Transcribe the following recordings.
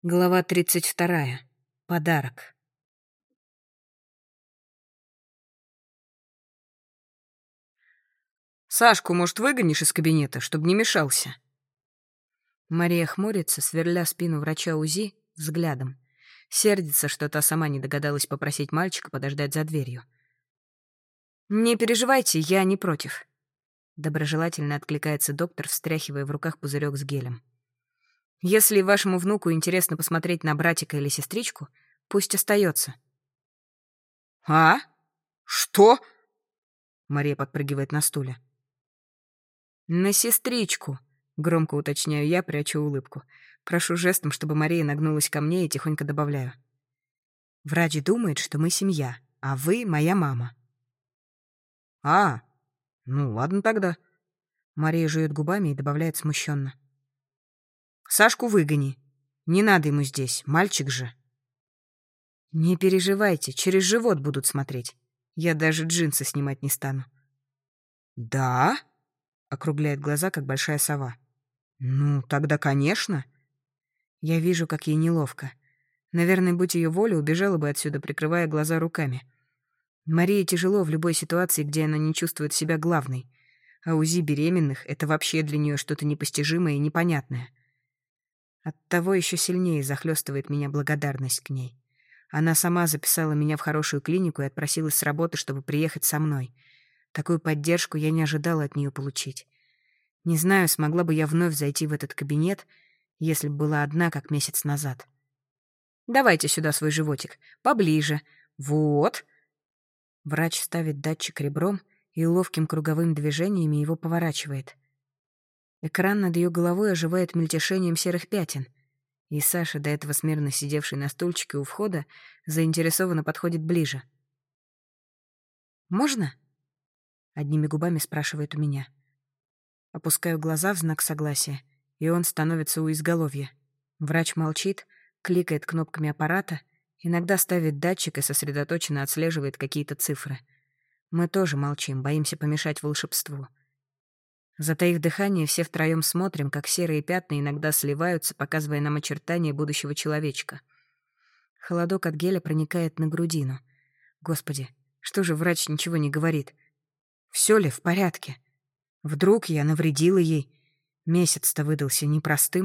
Глава 32. Подарок. «Сашку, может, выгонишь из кабинета, чтобы не мешался?» Мария хмурится, сверля спину врача УЗИ взглядом. Сердится, что та сама не догадалась попросить мальчика подождать за дверью. «Не переживайте, я не против», — доброжелательно откликается доктор, встряхивая в руках пузырек с гелем. «Если вашему внуку интересно посмотреть на братика или сестричку, пусть остается». «А? Что?» Мария подпрыгивает на стуле. «На сестричку», — громко уточняю я, прячу улыбку. Прошу жестом, чтобы Мария нагнулась ко мне, и тихонько добавляю. «Врач думает, что мы семья, а вы — моя мама». «А, ну ладно тогда». Мария жует губами и добавляет смущенно. «Сашку выгони. Не надо ему здесь, мальчик же». «Не переживайте, через живот будут смотреть. Я даже джинсы снимать не стану». «Да?» — округляет глаза, как большая сова. «Ну, тогда, конечно». Я вижу, как ей неловко. Наверное, будь ее воля, убежала бы отсюда, прикрывая глаза руками. Марии тяжело в любой ситуации, где она не чувствует себя главной. А УЗИ беременных — это вообще для нее что-то непостижимое и непонятное. Оттого еще сильнее захлестывает меня благодарность к ней. Она сама записала меня в хорошую клинику и отпросилась с работы, чтобы приехать со мной. Такую поддержку я не ожидала от нее получить. Не знаю, смогла бы я вновь зайти в этот кабинет, если бы была одна, как месяц назад. «Давайте сюда свой животик. Поближе. Вот». Врач ставит датчик ребром и ловким круговым движениями его поворачивает. Экран над ее головой оживает мельтешением серых пятен, и Саша, до этого смирно сидевший на стульчике у входа, заинтересованно подходит ближе. «Можно?» — одними губами спрашивает у меня. Опускаю глаза в знак согласия, и он становится у изголовья. Врач молчит, кликает кнопками аппарата, иногда ставит датчик и сосредоточенно отслеживает какие-то цифры. Мы тоже молчим, боимся помешать волшебству. Затаив дыхание, все втроем смотрим, как серые пятна иногда сливаются, показывая нам очертания будущего человечка. Холодок от геля проникает на грудину. Господи, что же врач ничего не говорит? Все ли в порядке? Вдруг я навредила ей? Месяц-то выдался непростым.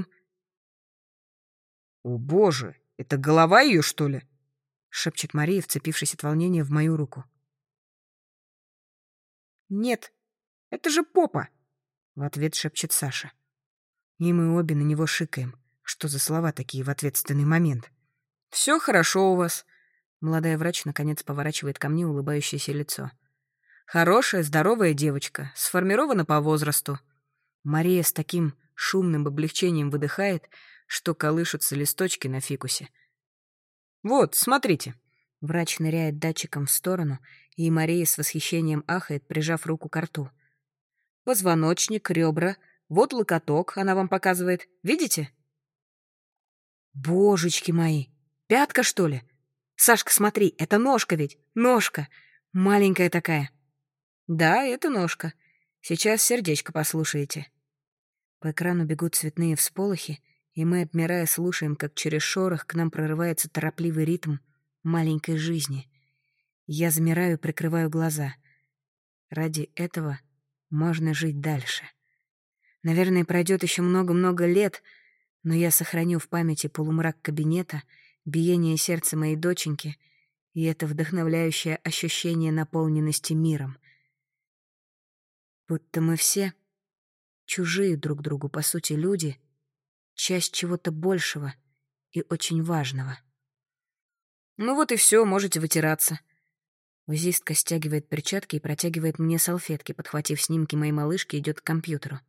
«О, боже, это голова ее, что ли?» — шепчет Мария, вцепившись от волнения в мою руку. «Нет, это же попа!» — в ответ шепчет Саша. И мы обе на него шикаем. Что за слова такие в ответственный момент? «Все хорошо у вас». Молодая врач наконец поворачивает ко мне улыбающееся лицо. «Хорошая, здоровая девочка, сформирована по возрасту». Мария с таким шумным облегчением выдыхает, что колышутся листочки на фикусе. «Вот, смотрите». Врач ныряет датчиком в сторону, и Мария с восхищением ахает, прижав руку к рту. Позвоночник, ребра. Вот локоток, она вам показывает. Видите? Божечки мои! Пятка, что ли? Сашка, смотри, это ножка ведь! Ножка! Маленькая такая. Да, это ножка. Сейчас сердечко послушаете. По экрану бегут цветные всполохи, и мы, обмирая, слушаем, как через шорох к нам прорывается торопливый ритм маленькой жизни. Я замираю и прикрываю глаза. Ради этого можно жить дальше. Наверное, пройдет еще много-много лет, но я сохраню в памяти полумрак кабинета, биение сердца моей доченьки и это вдохновляющее ощущение наполненности миром. Будто мы все чужие друг другу, по сути, люди, часть чего-то большего и очень важного. Ну вот и все, можете вытираться. УЗИстка стягивает перчатки и протягивает мне салфетки, подхватив снимки моей малышки, идет к компьютеру.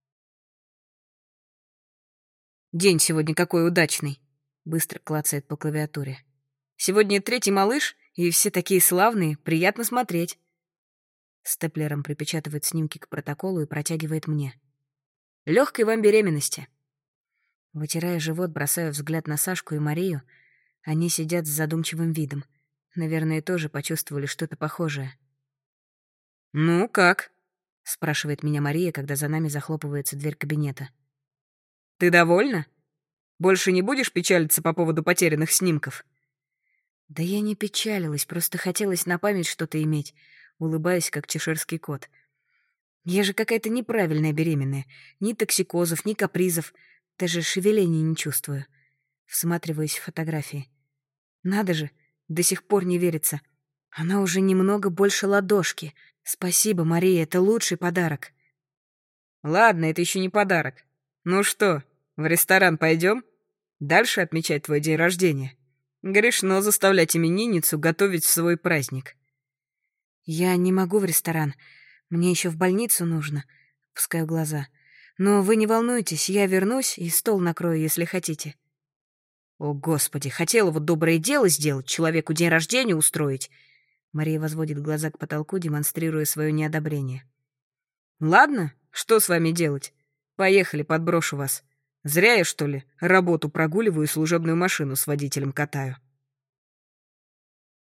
День сегодня какой удачный. Быстро клацает по клавиатуре. Сегодня третий малыш, и все такие славные, приятно смотреть. Степлером припечатывает снимки к протоколу и протягивает мне. Легкой вам беременности. Вытирая живот, бросаю взгляд на Сашку и Марию. Они сидят с задумчивым видом. Наверное, тоже почувствовали что-то похожее. «Ну, как?» — спрашивает меня Мария, когда за нами захлопывается дверь кабинета. «Ты довольна?» Больше не будешь печалиться по поводу потерянных снимков?» Да я не печалилась, просто хотелось на память что-то иметь, улыбаясь, как чеширский кот. Я же какая-то неправильная беременная. Ни токсикозов, ни капризов. Даже шевеления не чувствую. Всматриваюсь в фотографии. Надо же, до сих пор не верится. Она уже немного больше ладошки. Спасибо, Мария, это лучший подарок. «Ладно, это еще не подарок. Ну что, в ресторан пойдем? Дальше отмечать твой день рождения. Грешно заставлять именинницу готовить в свой праздник». Я не могу в ресторан. Мне еще в больницу нужно. Пускаю глаза. Но вы не волнуйтесь, я вернусь и стол накрою, если хотите. «О, Господи, хотела вот доброе дело сделать, человеку день рождения устроить». Мария возводит глаза к потолку, демонстрируя свое неодобрение. «Ладно, что с вами делать? Поехали, подброшу вас. Зря я, что ли, работу прогуливаю и служебную машину с водителем катаю».